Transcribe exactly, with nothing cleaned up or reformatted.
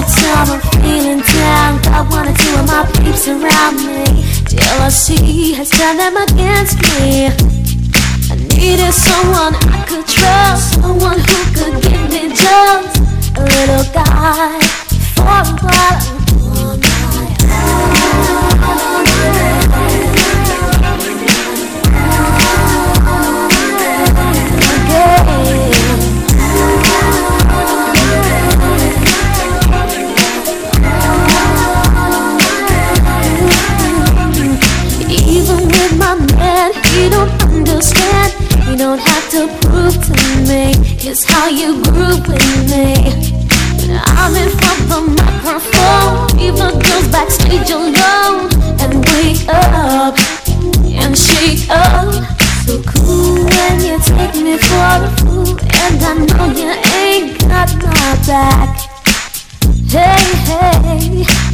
Every time I'm feeling down, got one or two of my peeps around me. Jealousy has turned them against me. I needed someone I could trust, someone who could give me just a little guy for a while. All night, all night. Even with my man, he don't understand. You don't have to prove to me it's how you grew with me. I'm in front of the microphone, even girls backstage alone, and wake up and shake up. So cool when you take me for a fool, and I know you ain't got my back. Hey, hey.